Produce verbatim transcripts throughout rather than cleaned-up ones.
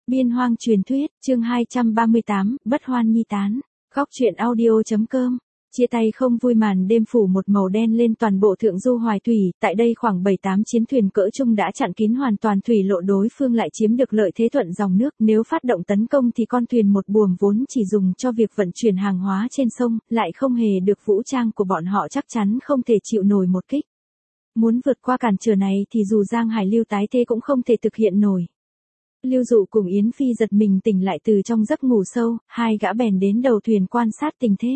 Biên hoang truyền thuyết, chương hai trăm ba mươi tám, bất hoan nhi tán. Góc truyện audio.com. Chia tay không vui, màn đêm phủ một màu đen lên toàn bộ thượng du Hoài Thủy, tại đây khoảng bảy tám chiến thuyền cỡ trung đã chặn kín hoàn toàn thủy lộ, đối phương lại chiếm được lợi thế thuận dòng nước, nếu phát động tấn công thì con thuyền một buồm vốn chỉ dùng cho việc vận chuyển hàng hóa trên sông, lại không hề được vũ trang của bọn họ chắc chắn không thể chịu nổi một kích. Muốn vượt qua cản trở này thì dù Giang Hải Lưu tái thế cũng không thể thực hiện nổi. Lưu Dụ cùng Yến Phi giật mình tỉnh lại từ trong giấc ngủ sâu, hai gã bèn đến đầu thuyền quan sát tình thế.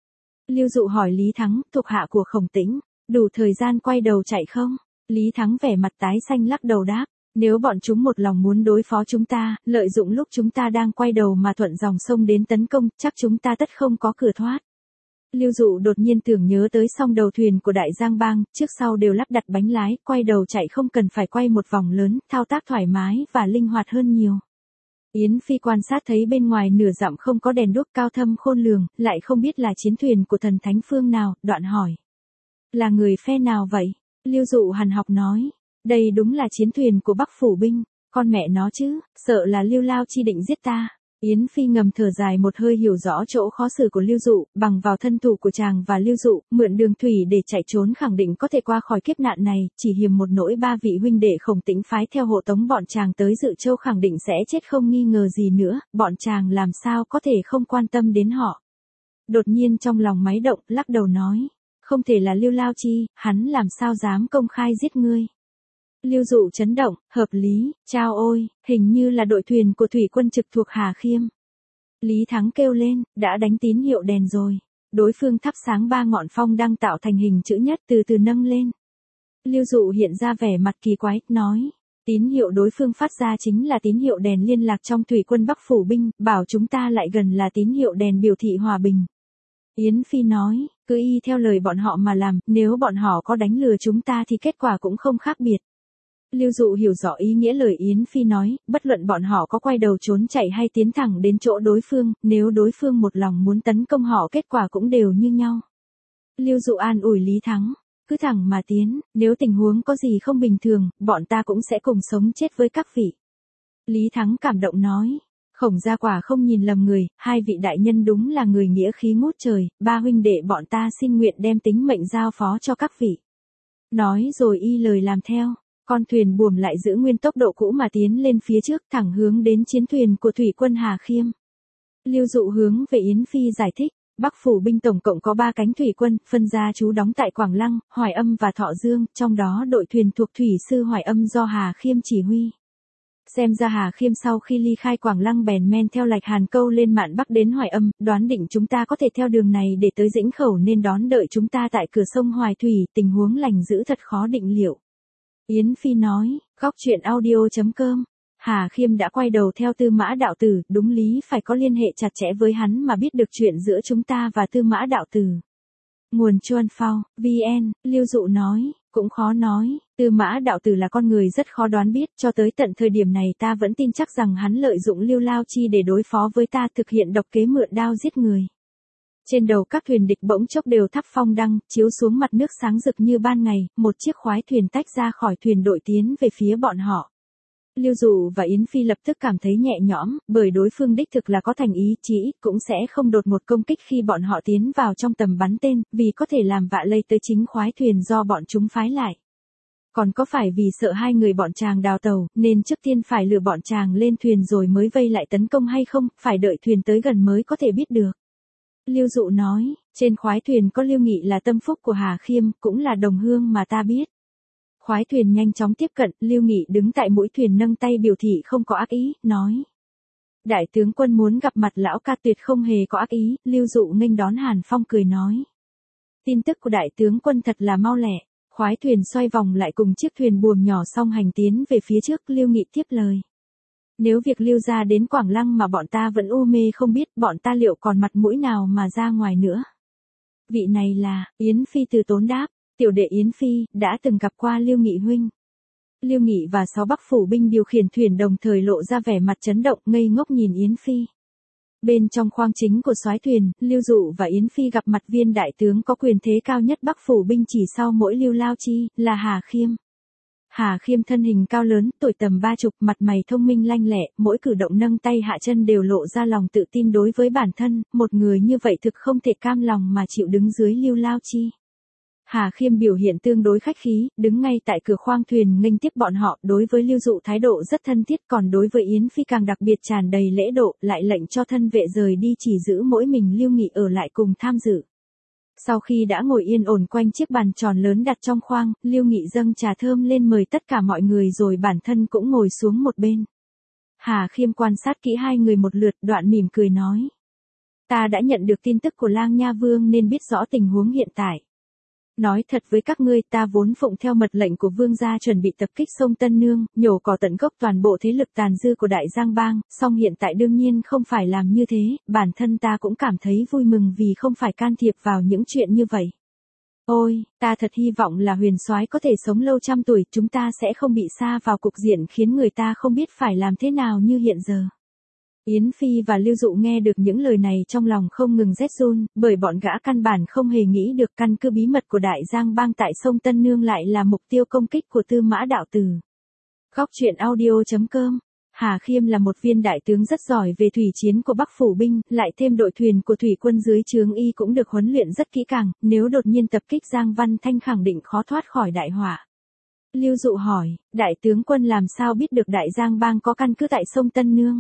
Lưu Dụ hỏi Lý Thắng, thuộc hạ của Khổng Tĩnh, đủ thời gian quay đầu chạy không? Lý Thắng vẻ mặt tái xanh lắc đầu đáp, nếu bọn chúng một lòng muốn đối phó chúng ta, lợi dụng lúc chúng ta đang quay đầu mà thuận dòng sông đến tấn công, chắc chúng ta tất không có cửa thoát. Lưu Dụ đột nhiên tưởng nhớ tới song đầu thuyền của Đại Giang Bang, trước sau đều lắp đặt bánh lái, quay đầu chạy không cần phải quay một vòng lớn, thao tác thoải mái và linh hoạt hơn nhiều. Yến Phi quan sát thấy bên ngoài nửa dặm không có đèn đuốc cao thâm khôn lường, lại không biết là chiến thuyền của thần thánh phương nào, đoạn hỏi. Là người phe nào vậy? Lưu Dụ hằn học nói, đây đúng là chiến thuyền của Bắc Phủ binh, con mẹ nó chứ, sợ là Lưu Lao Chi định giết ta. Yến Phi ngầm thở dài một hơi, hiểu rõ chỗ khó xử của Lưu Dụ, bằng vào thân thủ của chàng và Lưu Dụ, mượn đường thủy để chạy trốn khẳng định có thể qua khỏi kiếp nạn này, chỉ hiềm một nỗi ba vị huynh đệ Khổng Tĩnh phái theo hộ tống bọn chàng tới Dự Châu khẳng định sẽ chết không nghi ngờ gì nữa, bọn chàng làm sao có thể không quan tâm đến họ. Đột nhiên trong lòng máy động, lắc đầu nói, không thể là Lưu Lao Chi, hắn làm sao dám công khai giết ngươi. Lưu Dụ chấn động, hợp lý, chao ôi, hình như là đội thuyền của thủy quân trực thuộc Hà Khiêm. Lý Thắng kêu lên, đã đánh tín hiệu đèn rồi. Đối phương thắp sáng ba ngọn phong đang tạo thành hình chữ nhất từ từ nâng lên. Lưu Dụ hiện ra vẻ mặt kỳ quái, nói, tín hiệu đối phương phát ra chính là tín hiệu đèn liên lạc trong thủy quân Bắc Phủ binh, bảo chúng ta lại gần là tín hiệu đèn biểu thị hòa bình. Yến Phi nói, cứ y theo lời bọn họ mà làm, nếu bọn họ có đánh lừa chúng ta thì kết quả cũng không khác biệt. Lưu Dụ hiểu rõ ý nghĩa lời Yến Phi nói, bất luận bọn họ có quay đầu trốn chạy hay tiến thẳng đến chỗ đối phương, nếu đối phương một lòng muốn tấn công họ kết quả cũng đều như nhau. Lưu Dụ an ủi Lý Thắng, cứ thẳng mà tiến, nếu tình huống có gì không bình thường, bọn ta cũng sẽ cùng sống chết với các vị. Lý Thắng cảm động nói, Khổng gia quả không nhìn lầm người, hai vị đại nhân đúng là người nghĩa khí ngút trời, ba huynh đệ bọn ta xin nguyện đem tính mệnh giao phó cho các vị. Nói rồi y lời làm theo. Con thuyền buồm lại giữ nguyên tốc độ cũ mà tiến lên phía trước, thẳng hướng đến chiến thuyền của thủy quân Hà Khiêm. Lưu Dụ hướng về Yến Phi giải thích, Bắc Phủ binh tổng cộng có ba cánh thủy quân, phân ra trú đóng tại Quảng Lăng, Hoài Âm và Thọ Dương, trong đó đội thuyền thuộc thủy sư Hoài Âm do Hà Khiêm chỉ huy. Xem ra Hà Khiêm sau khi ly khai Quảng Lăng bèn men theo lạch Hàn Câu lên mạn Bắc đến Hoài Âm, đoán định chúng ta có thể theo đường này để tới Dĩnh Khẩu nên đón đợi chúng ta tại cửa sông Hoài Thủy, tình huống lành dữ thật khó định liệu. Yến Phi nói, góc truyện audio.com, Hà Khiêm đã quay đầu theo Tư Mã đạo tử, đúng lý phải có liên hệ chặt chẽ với hắn mà biết được chuyện giữa chúng ta và Tư Mã đạo tử. Nguồn Chuan Phao, vê en, Lưu Dụ nói, cũng khó nói, Tư Mã đạo tử là con người rất khó đoán biết, cho tới tận thời điểm này ta vẫn tin chắc rằng hắn lợi dụng Lưu Lao Chi để đối phó với ta, thực hiện độc kế mượn đao giết người. Trên đầu các thuyền địch bỗng chốc đều thắp phong đăng, chiếu xuống mặt nước sáng rực như ban ngày, một chiếc khoái thuyền tách ra khỏi thuyền đội tiến về phía bọn họ. Lưu Dụ và Yến Phi lập tức cảm thấy nhẹ nhõm, bởi đối phương đích thực là có thành ý, chí ít cũng sẽ không đột một công kích khi bọn họ tiến vào trong tầm bắn tên, vì có thể làm vạ lây tới chính khoái thuyền do bọn chúng phái lại. Còn có phải vì sợ hai người bọn chàng đào tàu, nên trước tiên phải lừa bọn chàng lên thuyền rồi mới vây lại tấn công hay không, phải đợi thuyền tới gần mới có thể biết được. Lưu Dụ nói, trên khoái thuyền có Lưu Nghị là tâm phúc của Hà Khiêm, cũng là đồng hương mà ta biết. Khoái thuyền nhanh chóng tiếp cận, Lưu Nghị đứng tại mũi thuyền nâng tay biểu thị không có ác ý, nói. Đại tướng quân muốn gặp mặt lão ca tuyệt không hề có ác ý, Lưu Dụ nghênh đón Hàn Phong cười nói. Tin tức của đại tướng quân thật là mau lẹ, khoái thuyền xoay vòng lại cùng chiếc thuyền buồm nhỏ song hành tiến về phía trước, Lưu Nghị tiếp lời. Nếu việc Lưu ra đến Quảng Lăng mà bọn ta vẫn u mê không biết, bọn ta liệu còn mặt mũi nào mà ra ngoài nữa. Vị này là, Yến Phi từ tốn đáp, tiểu đệ Yến Phi, đã từng gặp qua Lưu Nghị huynh. Lưu Nghị và sáu Bắc Phủ binh điều khiển thuyền đồng thời lộ ra vẻ mặt chấn động, ngây ngốc nhìn Yến Phi. Bên trong khoang chính của soái thuyền, Lưu Dụ và Yến Phi gặp mặt viên đại tướng có quyền thế cao nhất Bắc Phủ binh chỉ sau mỗi Lưu Lao Chi, là Hà Khiêm. Hà Khiêm thân hình cao lớn, tuổi tầm ba chục, mặt mày thông minh lanh lẹ, mỗi cử động nâng tay hạ chân đều lộ ra lòng tự tin đối với bản thân, một người như vậy thực không thể cam lòng mà chịu đứng dưới Lưu Lao Chi. Hà Khiêm biểu hiện tương đối khách khí, đứng ngay tại cửa khoang thuyền nghênh tiếp bọn họ, đối với Lưu Dụ thái độ rất thân thiết, còn đối với Yến Phi càng đặc biệt tràn đầy lễ độ, lại lệnh cho thân vệ rời đi chỉ giữ mỗi mình Lưu Nghị ở lại cùng tham dự. Sau khi đã ngồi yên ổn quanh chiếc bàn tròn lớn đặt trong khoang, Lưu Nghị dâng trà thơm lên mời tất cả mọi người rồi bản thân cũng ngồi xuống một bên. Hà Khiêm quan sát kỹ hai người một lượt, đoạn mỉm cười nói: Ta đã nhận được tin tức của Lang Nha Vương nên biết rõ tình huống hiện tại. Nói thật với các ngươi, ta vốn phụng theo mật lệnh của vương gia chuẩn bị tập kích sông Tân Nương, nhổ cỏ tận gốc toàn bộ thế lực tàn dư của Đại Giang Bang, song hiện tại đương nhiên không phải làm như thế, bản thân ta cũng cảm thấy vui mừng vì không phải can thiệp vào những chuyện như vậy. Ôi, ta thật hy vọng là Huyền Soái có thể sống lâu trăm tuổi, chúng ta sẽ không bị sa vào cục diện khiến người ta không biết phải làm thế nào như hiện giờ. Yến Phi và Lưu Dụ nghe được những lời này trong lòng không ngừng rét run, bởi bọn gã căn bản không hề nghĩ được căn cứ bí mật của Đại Giang Bang tại sông Tân Nương lại là mục tiêu công kích của Tư Mã Đạo Tử. Góc truyện audio chấm com. Hà Khiêm là một viên đại tướng rất giỏi về thủy chiến của Bắc Phủ binh, lại thêm đội thuyền của thủy quân dưới trướng y cũng được huấn luyện rất kỹ càng, nếu đột nhiên tập kích Giang Văn Thanh khẳng định khó thoát khỏi đại họa. Lưu Dụ hỏi, đại tướng quân làm sao biết được Đại Giang Bang có căn cứ tại sông Tân Nương?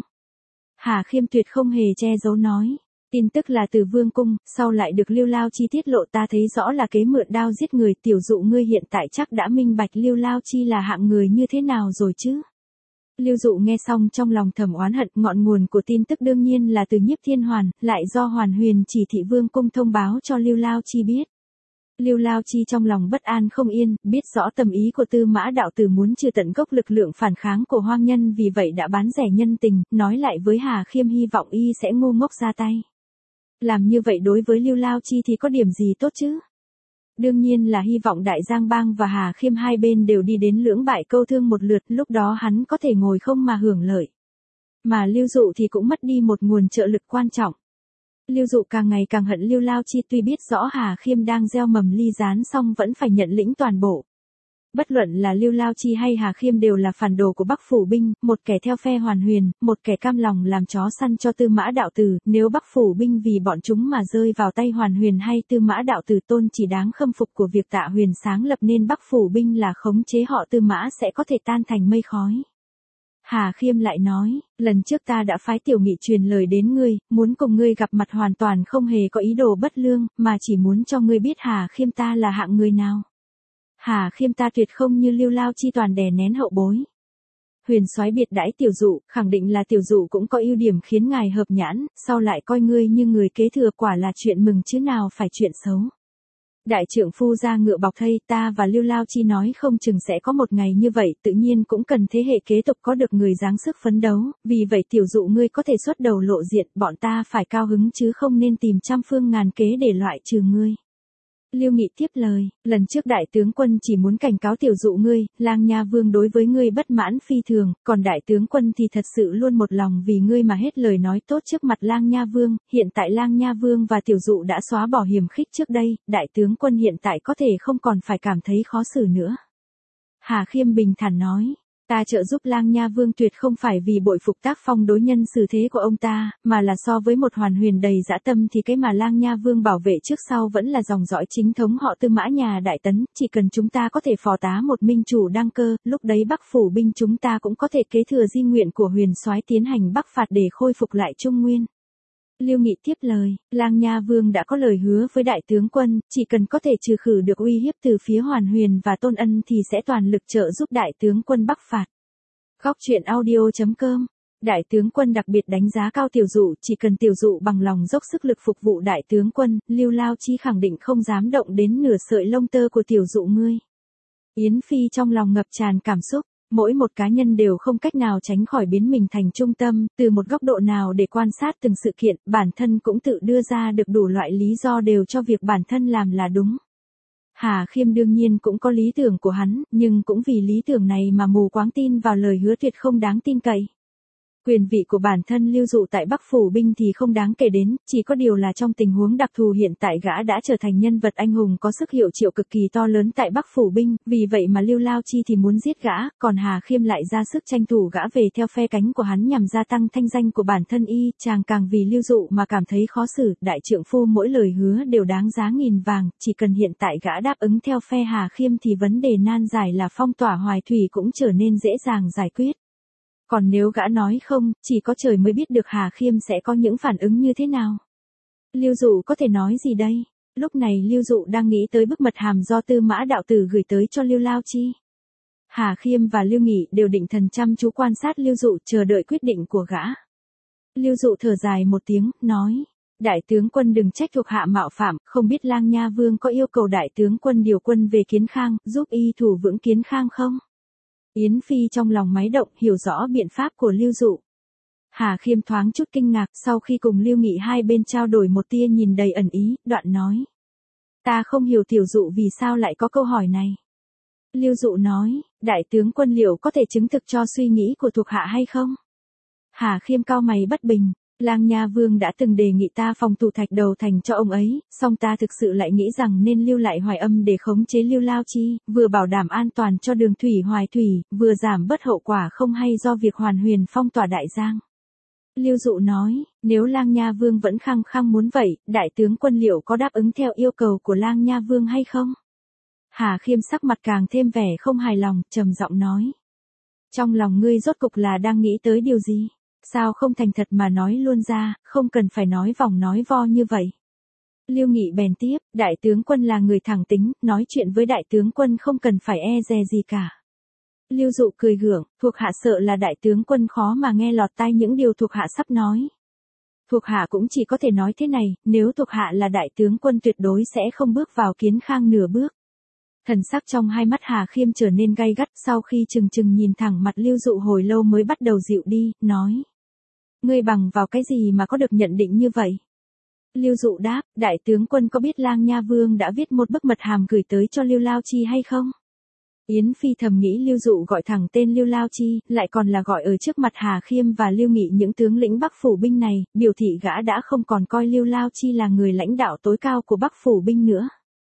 Hà Khiêm tuyệt không hề che giấu nói, tin tức là từ Vương cung, sau lại được Lưu Lao Chi tiết lộ, ta thấy rõ là kế mượn đao giết người. Tiểu Dụ ngươi hiện tại chắc đã minh bạch Lưu Lao Chi là hạng người như thế nào rồi chứ? Lưu Dụ nghe xong trong lòng thầm oán hận, ngọn nguồn của tin tức đương nhiên là từ Nhiếp Thiên Hoàn, lại do Hoàn Huyền chỉ thị Vương cung thông báo cho Lưu Lao Chi biết. Lưu Lao Chi trong lòng bất an không yên, biết rõ tâm ý của Tư Mã Đạo Tử muốn trừ tận gốc lực lượng phản kháng của hoang nhân, vì vậy đã bán rẻ nhân tình, nói lại với Hà Khiêm hy vọng y sẽ ngu ngốc ra tay. Làm như vậy đối với Lưu Lao Chi thì có điểm gì tốt chứ? Đương nhiên là hy vọng Đại Giang Bang và Hà Khiêm hai bên đều đi đến lưỡng bại câu thương một lượt, lúc đó hắn có thể ngồi không mà hưởng lợi. Mà Lưu Dụ thì cũng mất đi một nguồn trợ lực quan trọng. Lưu Dụ càng ngày càng hận Lưu Lao Chi, tuy biết rõ Hà Khiêm đang gieo mầm ly gián song vẫn phải nhận lĩnh toàn bộ. Bất luận là Lưu Lao Chi hay Hà Khiêm đều là phản đồ của Bắc Phủ binh, một kẻ theo phe Hoàn Huyền, một kẻ cam lòng làm chó săn cho Tư Mã Đạo Tử, nếu Bắc Phủ binh vì bọn chúng mà rơi vào tay Hoàn Huyền hay Tư Mã Đạo Tử, tôn chỉ đáng khâm phục của việc Tạ Huyền sáng lập nên Bắc Phủ binh là khống chế họ Tư Mã sẽ có thể tan thành mây khói. Hà Khiêm lại nói, lần trước ta đã phái Tiểu Nghị truyền lời đến ngươi, muốn cùng ngươi gặp mặt hoàn toàn không hề có ý đồ bất lương, mà chỉ muốn cho ngươi biết Hà Khiêm ta là hạng người nào. Hà Khiêm ta tuyệt không như Lưu Lao Chi toàn đè nén hậu bối. Huyền Soái biệt đãi Tiểu Dụ, khẳng định là Tiểu Dụ cũng có ưu điểm khiến ngài hợp nhãn, sau lại coi ngươi như người kế thừa, quả là chuyện mừng chứ nào phải chuyện xấu. Đại trượng phu ra ngựa bọc thây, ta và Lưu Lao Chi nói không chừng sẽ có một ngày như vậy, tự nhiên cũng cần thế hệ kế tục có được người dáng sức phấn đấu, vì vậy Tiểu Dụ ngươi có thể xuất đầu lộ diện, bọn ta phải cao hứng chứ không nên tìm trăm phương ngàn kế để loại trừ ngươi. Lưu Nghị tiếp lời, lần trước đại tướng quân chỉ muốn cảnh cáo Tiểu Dụ ngươi, Lang Nha Vương đối với ngươi bất mãn phi thường, còn đại tướng quân thì thật sự luôn một lòng vì ngươi mà hết lời nói tốt trước mặt Lang Nha Vương, hiện tại Lang Nha Vương và Tiểu Dụ đã xóa bỏ hiềm khích trước đây, đại tướng quân hiện tại có thể không còn phải cảm thấy khó xử nữa. Hà Khiêm bình thản nói, ta trợ giúp Lang Nha Vương tuyệt không phải vì bội phục tác phong đối nhân xử thế của ông ta, mà là so với một Hoàn Huyền đầy dã tâm thì cái mà Lang Nha Vương bảo vệ trước sau vẫn là dòng dõi chính thống họ Tư Mã nhà Đại Tấn, chỉ cần chúng ta có thể phò tá một minh chủ đăng cơ, lúc đấy Bắc Phủ binh chúng ta cũng có thể kế thừa di nguyện của Huyền Soái tiến hành bắc phạt để khôi phục lại Trung Nguyên. Lưu Nghị tiếp lời, Lang Nha Vương đã có lời hứa với đại tướng quân, chỉ cần có thể trừ khử được uy hiếp từ phía Hoàn Huyền và Tôn Ân thì sẽ toàn lực trợ giúp đại tướng quân bắc phạt. Góc truyện audio chấm com. Đại tướng quân đặc biệt đánh giá cao Tiểu Dụ, chỉ cần Tiểu Dụ bằng lòng dốc sức lực phục vụ đại tướng quân, Lưu Lao Chi khẳng định không dám động đến nửa sợi lông tơ của Tiểu Dụ ngươi. Yến Phi trong lòng ngập tràn cảm xúc. Mỗi một cá nhân đều không cách nào tránh khỏi biến mình thành trung tâm, từ một góc độ nào để quan sát từng sự kiện, bản thân cũng tự đưa ra được đủ loại lý do đều cho việc bản thân làm là đúng. Hà Khiêm đương nhiên cũng có lý tưởng của hắn, nhưng cũng vì lý tưởng này mà mù quáng tin vào lời hứa tuyệt không đáng tin cậy. Quyền vị của bản thân Lưu Dụ tại Bắc Phủ Binh thì không đáng kể đến, chỉ có điều là trong tình huống đặc thù hiện tại gã đã trở thành nhân vật anh hùng có sức hiệu triệu cực kỳ to lớn tại Bắc Phủ Binh, vì vậy mà Lưu Lao Chi thì muốn giết gã, còn Hà Khiêm lại ra sức tranh thủ gã về theo phe cánh của hắn nhằm gia tăng thanh danh của bản thân y, chàng càng vì Lưu Dụ mà cảm thấy khó xử, đại trượng phu mỗi lời hứa đều đáng giá nghìn vàng, chỉ cần hiện tại gã đáp ứng theo phe Hà Khiêm thì vấn đề nan giải là phong tỏa Hoài Thủy cũng trở nên dễ dàng giải quyết. Còn nếu gã nói không, chỉ có trời mới biết được Hà Khiêm sẽ có những phản ứng như thế nào. Lưu Dụ có thể nói gì đây? Lúc này Lưu Dụ đang nghĩ tới bức mật hàm do Tư Mã đạo tử gửi tới cho Lưu Lao Chi. Hà Khiêm và Lưu Nghị đều định thần chăm chú quan sát Lưu Dụ chờ đợi quyết định của gã. Lưu Dụ thở dài một tiếng, nói, đại tướng quân đừng trách thuộc hạ mạo phạm, không biết Lang Nha Vương có yêu cầu đại tướng quân điều quân về Kiến Khang, giúp y thủ vững Kiến Khang không? Yến Phi trong lòng máy động, hiểu rõ biện pháp của Lưu Dụ. Hà Khiêm thoáng chút kinh ngạc, sau khi cùng Lưu Nghị hai bên trao đổi một tia nhìn đầy ẩn ý, đoạn nói. Ta không hiểu tiểu Dụ vì sao lại có câu hỏi này. Lưu Dụ nói, đại tướng quân liệu có thể chứng thực cho suy nghĩ của thuộc hạ hay không? Hà Khiêm cau mày bất bình. Lang Nha Vương đã từng đề nghị ta phòng thủ Thạch Đầu Thành cho ông ấy, song ta thực sự lại nghĩ rằng nên lưu lại Hoài Âm để khống chế Lưu Lao Chi, vừa bảo đảm an toàn cho đường thủy Hoài Thủy, vừa giảm bớt hậu quả không hay do việc Hoàn Huyền phong tỏa Đại Giang. Lưu Dụ nói, nếu Lang Nha Vương vẫn khăng khăng muốn vậy, đại tướng quân liệu có đáp ứng theo yêu cầu của Lang Nha Vương hay không? Hà Khiêm sắc mặt càng thêm vẻ không hài lòng, trầm giọng nói. Trong lòng ngươi rốt cục là đang nghĩ tới điều gì? Sao không thành thật mà nói luôn ra, không cần phải nói vòng nói vo như vậy. Lưu Nghị bèn tiếp, đại tướng quân là người thẳng tính, nói chuyện với đại tướng quân không cần phải e dè gì cả. Lưu Dụ cười gượng, thuộc hạ sợ là đại tướng quân khó mà nghe lọt tai những điều thuộc hạ sắp nói. Thuộc hạ cũng chỉ có thể nói thế này, nếu thuộc hạ là đại tướng quân tuyệt đối sẽ không bước vào Kiến Khang nửa bước. Thần sắc trong hai mắt Hà Khiêm trở nên gay gắt, sau khi chừng chừng nhìn thẳng mặt Lưu Dụ hồi lâu mới bắt đầu dịu đi, nói. Ngươi bằng vào cái gì mà có được nhận định như vậy? Lưu Dụ đáp, đại tướng quân có biết Lang Nha Vương đã viết một bức mật hàm gửi tới cho Lưu Lao Chi hay không? Yến Phi thầm nghĩ Lưu Dụ gọi thẳng tên Lưu Lao Chi, lại còn là gọi ở trước mặt Hà Khiêm và Lưu Nghị những tướng lĩnh Bắc Phủ Binh này, biểu thị gã đã không còn coi Lưu Lao Chi là người lãnh đạo tối cao của Bắc Phủ Binh nữa.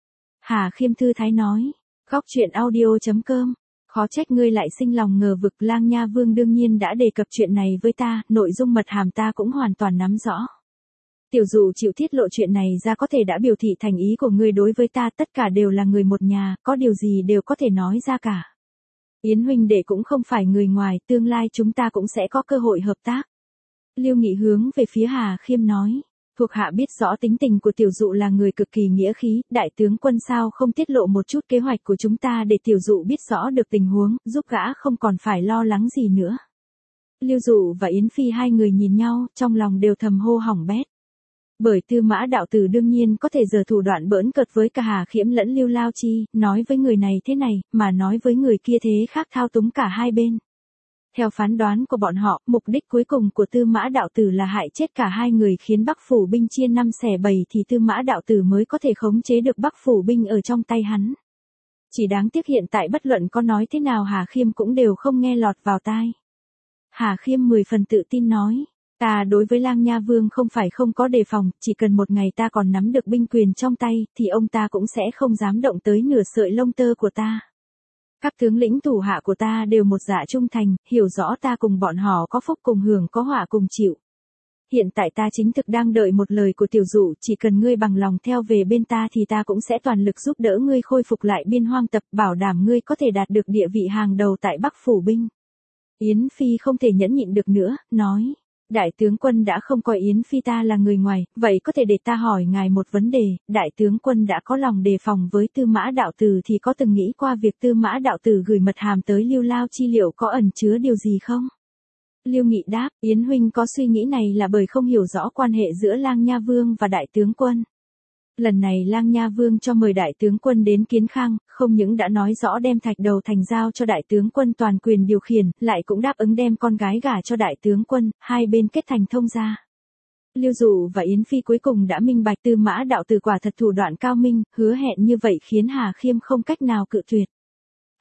Hà Khiêm thư thái nói, góc truyện audio chấm com. Khó trách ngươi lại sinh lòng ngờ vực, Lang Nha Vương đương nhiên đã đề cập chuyện này với ta, nội dung mật hàm ta cũng hoàn toàn nắm rõ. Tiểu Dụ chịu tiết lộ chuyện này ra có thể đã biểu thị thành ý của ngươi đối với ta, tất cả đều là người một nhà, có điều gì đều có thể nói ra cả. Yến huynh đệ cũng không phải người ngoài, tương lai chúng ta cũng sẽ có cơ hội hợp tác. Lưu Nghị hướng về phía Hà Khiêm nói. Thuộc hạ biết rõ tính tình của Tiểu Dụ là người cực kỳ nghĩa khí, đại tướng quân sao không tiết lộ một chút kế hoạch của chúng ta để Tiểu Dụ biết rõ được tình huống, giúp gã không còn phải lo lắng gì nữa. Lưu Dụ và Yến Phi hai người nhìn nhau, trong lòng đều thầm hô hỏng bét. Bởi Tư Mã đạo tử đương nhiên có thể giở thủ đoạn bỡn cợt với cả Hà Khiêm lẫn Lưu Lao Chi, nói với người này thế này, mà nói với người kia thế khác, thao túng cả hai bên. Theo phán đoán của bọn họ, mục đích cuối cùng của Tư Mã đạo tử là hại chết cả hai người, khiến Bắc Phủ Binh chia năm xẻ bảy thì Tư Mã đạo tử mới có thể khống chế được Bắc Phủ Binh ở trong tay hắn. Chỉ đáng tiếc hiện tại bất luận có nói thế nào Hà Khiêm cũng đều không nghe lọt vào tai. Hà Khiêm mười phần tự tin nói, ta đối với Lang Nha Vương không phải không có đề phòng, chỉ cần một ngày ta còn nắm được binh quyền trong tay, thì ông ta cũng sẽ không dám động tới nửa sợi lông tơ của ta. Các tướng lĩnh thủ hạ của ta đều một dạ trung thành, hiểu rõ ta cùng bọn họ có phúc cùng hưởng, có họa cùng chịu. Hiện tại ta chính thực đang đợi một lời của Tiểu Dụ, chỉ cần ngươi bằng lòng theo về bên ta thì ta cũng sẽ toàn lực giúp đỡ ngươi khôi phục lại Biên Hoang Tập, bảo đảm ngươi có thể đạt được địa vị hàng đầu tại Bắc Phủ Binh. Yến Phi không thể nhẫn nhịn được nữa, nói. Đại tướng quân đã không coi Yến Phi ta là người ngoài, vậy có thể để ta hỏi ngài một vấn đề, đại tướng quân đã có lòng đề phòng với Tư Mã đạo tử thì có từng nghĩ qua việc Tư Mã đạo tử gửi mật hàm tới Lưu Lao Chi liệu có ẩn chứa điều gì không? Lưu Nghị đáp, Yến huynh có suy nghĩ này là bởi không hiểu rõ quan hệ giữa Lang Nha Vương và đại tướng quân. Lần này Lang Nha Vương cho mời đại tướng quân đến Kiến Khang, không những đã nói rõ đem Thạch Đầu Thành giao cho đại tướng quân toàn quyền điều khiển, lại cũng đáp ứng đem con gái gả cho đại tướng quân, hai bên kết thành thông gia. Lưu Dụ và Yến Phi cuối cùng đã minh bạch Tư Mã đạo tử quả thật thủ đoạn cao minh, hứa hẹn như vậy khiến Hà Khiêm không cách nào cự tuyệt.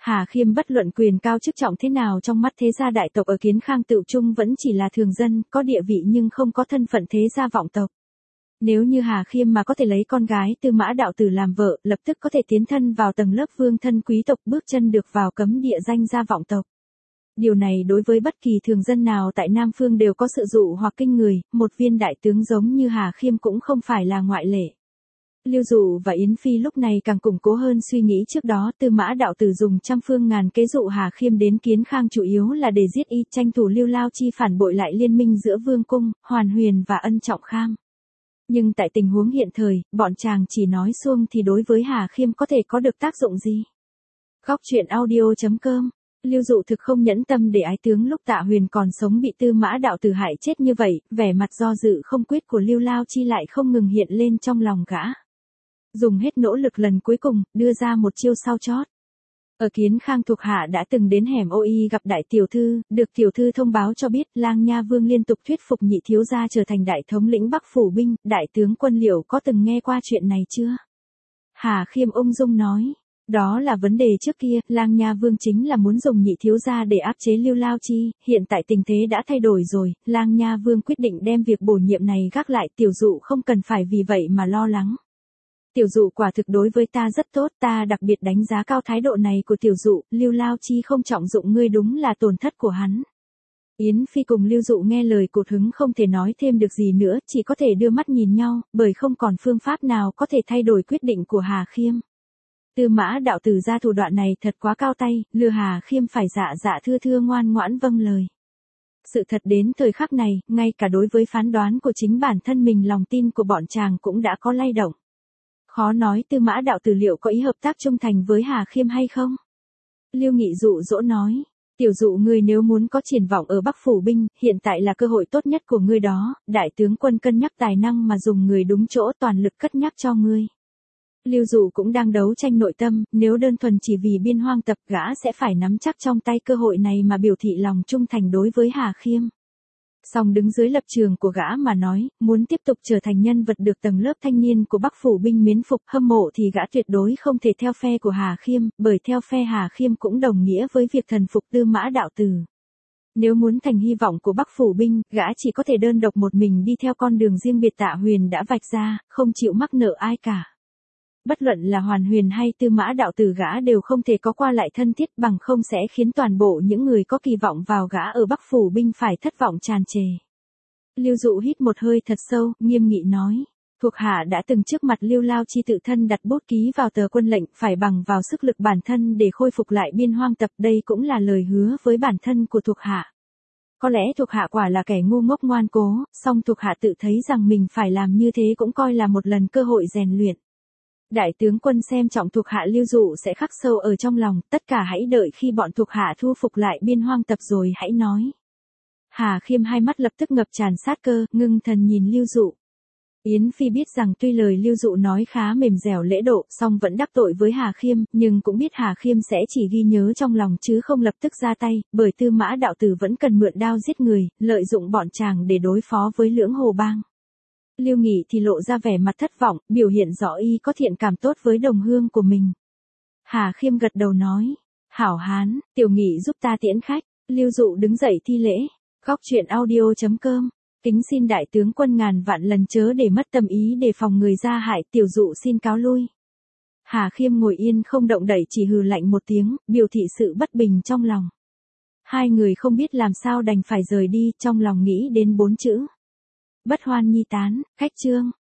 Hà Khiêm bất luận quyền cao chức trọng thế nào trong mắt thế gia đại tộc ở Kiến Khang Tựu Trung vẫn chỉ là thường dân, có địa vị nhưng không có thân phận thế gia vọng tộc. Nếu như Hà Khiêm mà có thể lấy con gái Tư Mã đạo tử làm vợ, lập tức có thể tiến thân vào tầng lớp vương thân quý tộc, bước chân được vào cấm địa danh gia vọng tộc. Điều này đối với bất kỳ thường dân nào tại Nam Phương đều có sự dụ hoặc kinh người, một viên đại tướng giống như Hà Khiêm cũng không phải là ngoại lệ. Lưu Dụ và Yến Phi lúc này càng củng cố hơn suy nghĩ trước đó, Tư Mã đạo tử dùng trăm phương ngàn kế dụ Hà Khiêm đến Kiến Khang chủ yếu là để giết y, tranh thủ Lưu Lao Chi phản bội lại liên minh giữa Vương Cung, Hoàn Huyền và Ân Trọng Kham. Nhưng tại tình huống hiện thời, bọn chàng chỉ nói suông thì đối với Hà Khiêm có thể có được tác dụng gì? Góc truyện audio chấm com. Lưu Dụ thực không nhẫn tâm để ái tướng lúc Tạ Huyền còn sống bị Tư Mã đạo tử hại chết như vậy, vẻ mặt do dự không quyết của Lưu Lao Chi lại không ngừng hiện lên trong lòng gã. Dùng hết nỗ lực lần cuối cùng, đưa ra một chiêu sau chót. Ở Kiến Khang thuộc hạ đã từng đến hẻm ô y gặp đại tiểu thư, được tiểu thư thông báo cho biết Lang Nha Vương liên tục thuyết phục nhị thiếu gia trở thành đại thống lĩnh Bắc phủ binh, đại tướng quân Liệu có từng nghe qua chuyện này chưa? Hà Khiêm ung dung nói, đó là vấn đề trước kia, Lang Nha Vương chính là muốn dùng nhị thiếu gia để áp chế Lưu Lao Chi, hiện tại tình thế đã thay đổi rồi, Lang Nha Vương quyết định đem việc bổ nhiệm này gác lại, tiểu dụ không cần phải vì vậy mà lo lắng. Tiểu dụ quả thực đối với ta rất tốt, ta đặc biệt đánh giá cao thái độ này của tiểu dụ, Lưu Lao Chi không trọng dụng ngươi đúng là tổn thất của hắn. Yến Phi cùng Lưu Dụ nghe lời cột hứng không thể nói thêm được gì nữa, chỉ có thể đưa mắt nhìn nhau, bởi không còn phương pháp nào có thể thay đổi quyết định của Hà Khiêm. Tư Mã đạo tử ra thủ đoạn này thật quá cao tay, lừa Hà Khiêm phải dạ dạ thưa thưa ngoan ngoãn vâng lời. Sự thật đến thời khắc này, ngay cả đối với phán đoán của chính bản thân mình lòng tin của bọn chàng cũng đã có lay động. Khó nói Tư Mã đạo tử liệu có ý hợp tác trung thành với Hà Khiêm hay không? Lưu Nghị dụ dỗ nói, tiểu dụ ngươi nếu muốn có triển vọng ở Bắc phủ binh, hiện tại là cơ hội tốt nhất của ngươi đó, đại tướng quân cân nhắc tài năng mà dùng người đúng chỗ toàn lực cất nhắc cho ngươi. Lưu Dụ cũng đang đấu tranh nội tâm, nếu đơn thuần chỉ vì biên hoang tập gã sẽ phải nắm chắc trong tay cơ hội này mà biểu thị lòng trung thành đối với Hà Khiêm. Song đứng dưới lập trường của gã mà nói, muốn tiếp tục trở thành nhân vật được tầng lớp thanh niên của Bắc phủ binh mến phục hâm mộ thì gã tuyệt đối không thể theo phe của Hà Khiêm, bởi theo phe Hà Khiêm cũng đồng nghĩa với việc thần phục Tư Mã đạo tử. Nếu muốn thành hy vọng của Bắc phủ binh, gã chỉ có thể đơn độc một mình đi theo con đường riêng biệt Tạ Huyền đã vạch ra, không chịu mắc nợ ai cả. Bất luận là Hoàn Huyền hay Tư Mã đạo tử gã đều không thể có qua lại thân thiết, bằng không sẽ khiến toàn bộ những người có kỳ vọng vào gã ở Bắc phủ binh phải thất vọng tràn trề. Lưu Dụ hít một hơi thật sâu, nghiêm nghị nói, thuộc hạ đã từng trước mặt Lưu Lao Chi tự thân đặt bút ký vào tờ quân lệnh, phải bằng vào sức lực bản thân để khôi phục lại biên hoang tập, đây cũng là lời hứa với bản thân của thuộc hạ. Có lẽ thuộc hạ quả là kẻ ngu ngốc ngoan cố, song thuộc hạ tự thấy rằng mình phải làm như thế cũng coi là một lần cơ hội rèn luyện. Đại tướng quân xem trọng thuộc hạ Lưu Dụ sẽ khắc sâu ở trong lòng, tất cả hãy đợi khi bọn thuộc hạ thu phục lại biên hoang tập rồi hãy nói. Hà Khiêm hai mắt lập tức ngập tràn sát cơ, ngưng thần nhìn Lưu Dụ. Yến Phi biết rằng tuy lời Lưu Dụ nói khá mềm dẻo lễ độ, song vẫn đắc tội với Hà Khiêm, nhưng cũng biết Hà Khiêm sẽ chỉ ghi nhớ trong lòng chứ không lập tức ra tay, bởi Tư Mã đạo tử vẫn cần mượn đao giết người, lợi dụng bọn chàng để đối phó với Lưỡng Hồ Bang. Lưu Nghị thì lộ ra vẻ mặt thất vọng, biểu hiện rõ y có thiện cảm tốt với đồng hương của mình. Hà Khiêm gật đầu nói, hảo hán, tiểu Nghị giúp ta tiễn khách. Lưu Dụ đứng dậy thi lễ. Góc truyện audio chấm com. Kính xin đại tướng quân ngàn vạn lần chớ để mất tâm ý để phòng người ra hại, tiểu Dụ xin cáo lui. Hà Khiêm ngồi yên không động đậy chỉ hừ lạnh một tiếng, biểu thị sự bất bình trong lòng. Hai người không biết làm sao đành phải rời đi, trong lòng nghĩ đến bốn chữ. Bất hoan nhi tán, cách chương.